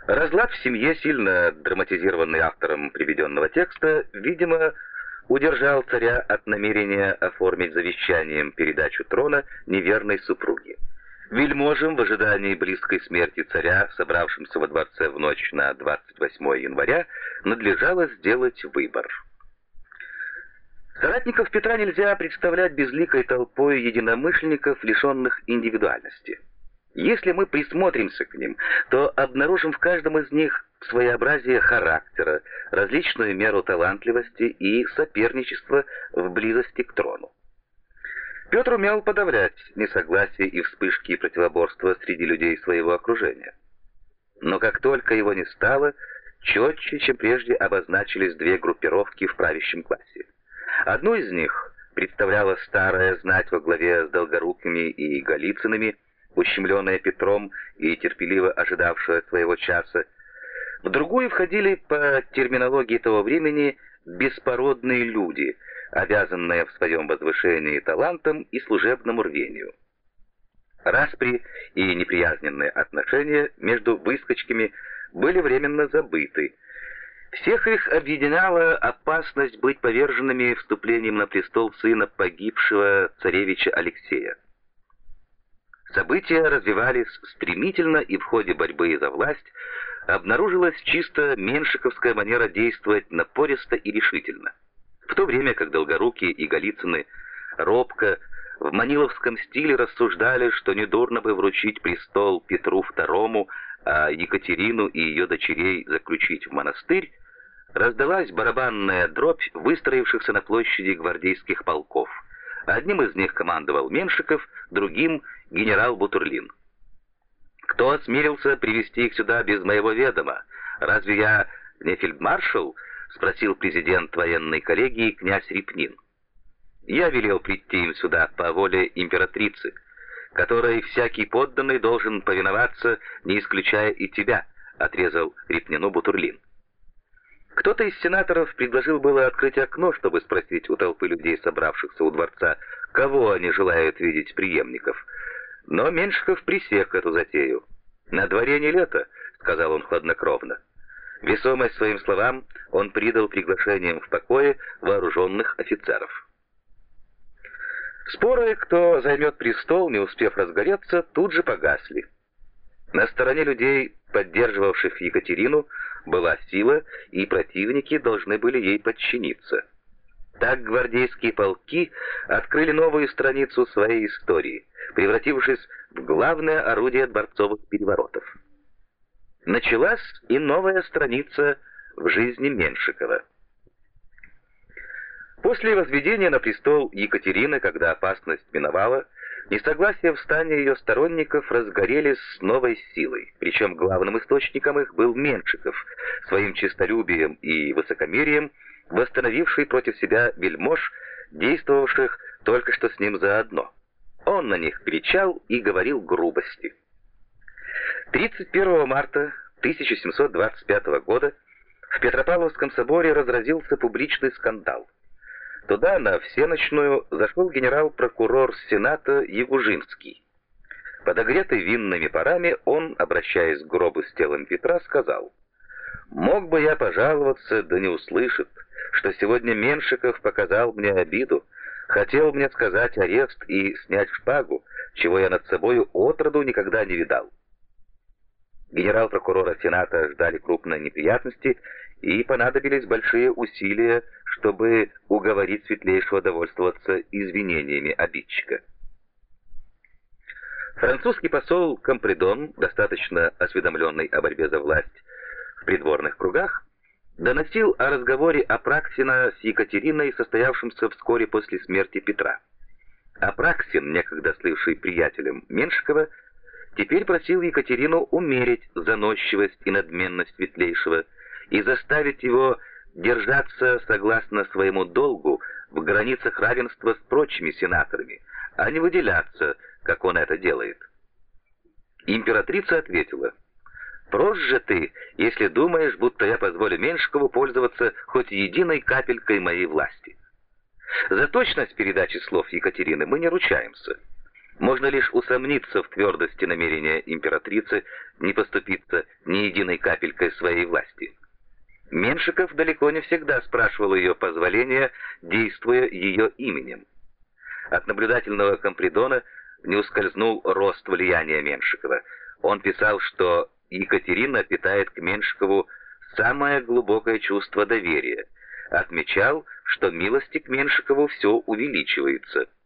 Разлад в семье, сильно драматизированный автором приведенного текста, видимо, удержал царя от намерения оформить завещанием передачу трона неверной супруге. Вельможам в ожидании близкой смерти царя, собравшимся во дворце в ночь на 28 января, надлежало сделать выбор. Соратников Петра нельзя представлять безликой толпой единомышленников, лишенных индивидуальности. Если мы присмотримся к ним, то обнаружим в каждом из них своеобразие характера, различную меру талантливости и соперничества в близости к трону. Петр умел подавлять несогласия и вспышки противоборства среди людей своего окружения. Но как только его не стало, четче, чем прежде, обозначились две группировки в правящем классе. Одну из них представляла старая знать во главе с Долгорукими и Голицынами, ущемленная Петром и терпеливо ожидавшая своего часа. В другую входили, по терминологии того времени, беспородные люди, обязанные в своем возвышении талантом и служебному рвению. Распри и неприязненные отношения между выскочками были временно забыты. Всех их объединяла опасность быть поверженными вступлением на престол сына погибшего царевича Алексея. События развивались стремительно, и в ходе борьбы за власть обнаружилась чисто меншиковская манера действовать напористо и решительно. В то время как Долгорукие и Голицыны робко в маниловском стиле рассуждали, что недурно бы вручить престол Петру II, а Екатерину и ее дочерей заключить в монастырь, раздалась барабанная дробь выстроившихся на площади гвардейских полков. Одним из них командовал Меншиков, другим — генерал Бутурлин. «Кто осмелился привести их сюда без моего ведома? Разве я не фельдмаршал?» — спросил президент военной коллегии князь Репнин. «Я велел прийти им сюда по воле императрицы, которой всякий подданный должен повиноваться, не исключая и тебя», — отрезал Репнину Бутурлин. Кто-то из сенаторов предложил было открыть окно, чтобы спросить у толпы людей, собравшихся у дворца, кого они желают видеть преемников. Но Меншиков пресек эту затею. «На дворе не лето», — сказал он хладнокровно. Весомость своим словам он придал приглашением в покое вооруженных офицеров. Споры, кто займет престол, не успев разгореться, тут же погасли. На стороне людей, поддерживавших Екатерину, была сила, и противники должны были ей подчиниться. Так гвардейские полки открыли новую страницу своей истории, превратившись в главное орудие дворцовых переворотов. Началась и новая страница в жизни Меншикова. После возведения на престол Екатерины, когда опасность миновала, несогласия в стане ее сторонников разгорелись с новой силой, причем главным источником их был Меншиков, своим честолюбием и высокомерием, восстановивший против себя вельмож, действовавших только что с ним заодно. Он на них кричал и говорил грубости. 31 марта 1725 года в Петропавловском соборе разразился публичный скандал. Туда на всеночную зашел генерал-прокурор Сената Ягужинский. Подогретый винными парами, он, обращаясь к гробу с телом Петра, сказал: «Мог бы я пожаловаться, да не услышит, что сегодня Меншиков показал мне обиду, хотел мне сказать арест и снять шпагу, чего я над собою отроду никогда не видал». Генерал-прокурора Сената ждали крупные неприятности, и понадобились большие усилия, чтобы уговорить Светлейшего довольствоваться извинениями обидчика. Французский посол Компредон, достаточно осведомленный о борьбе за власть в придворных кругах, доносил о разговоре Апраксина с Екатериной, состоявшемся вскоре после смерти Петра. Апраксин, некогда слывший приятелем Меншикова, теперь просил Екатерину умерить заносчивость и надменность Светлейшего и заставить его держаться согласно своему долгу в границах равенства с прочими сенаторами, а не выделяться, как он это делает. Императрица ответила: «Прост же ты, если думаешь, будто я позволю Меншикову пользоваться хоть единой капелькой моей власти». За точность передачи слов Екатерины мы не ручаемся. Можно лишь усомниться в твердости намерения императрицы не поступиться ни единой капелькой своей власти. Меншиков далеко не всегда спрашивал ее позволения, действуя ее именем. От наблюдательного Компридона не ускользнул рост влияния Меншикова. Он писал, что Екатерина питает к Меншикову самое глубокое чувство доверия. Отмечал, что милости к Меншикову все увеличивается.